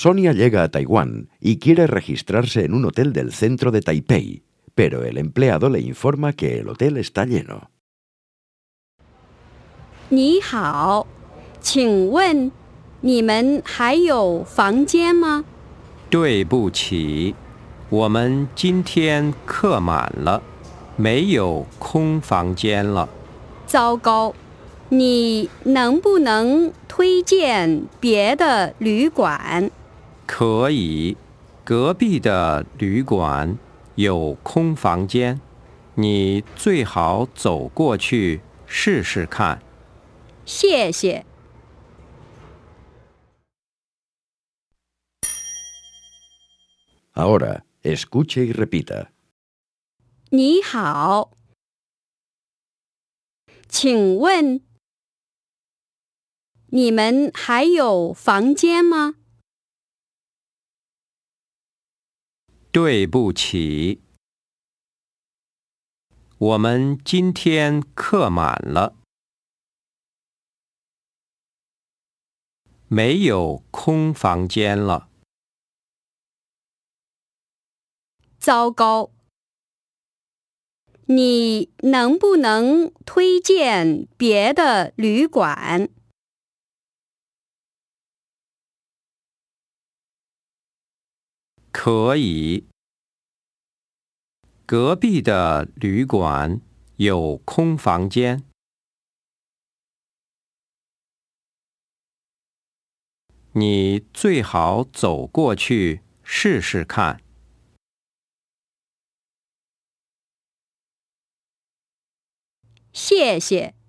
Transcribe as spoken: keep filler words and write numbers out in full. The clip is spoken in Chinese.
Sonia llega a Taiwán y quiere registrarse en un hotel del centro de Taipei, pero el empleado le informa que el hotel está lleno. 你好，请问你们还有房间吗？ 对不起，我们今天客满了，没有空房间了。 糟糕，你能不能推荐别的旅馆？ 可以，隔壁的旅馆有空房间，你最好走过去试试看。 谢谢。 Ahora, escuche y repita. 你好，请问你们还有房间吗？ 对不起，我们今天客满了，没有空房间了。 糟糕，你能不能推荐别的旅馆？ 可以，隔壁的旅馆有空房间，你最好走过去试试看。 谢谢。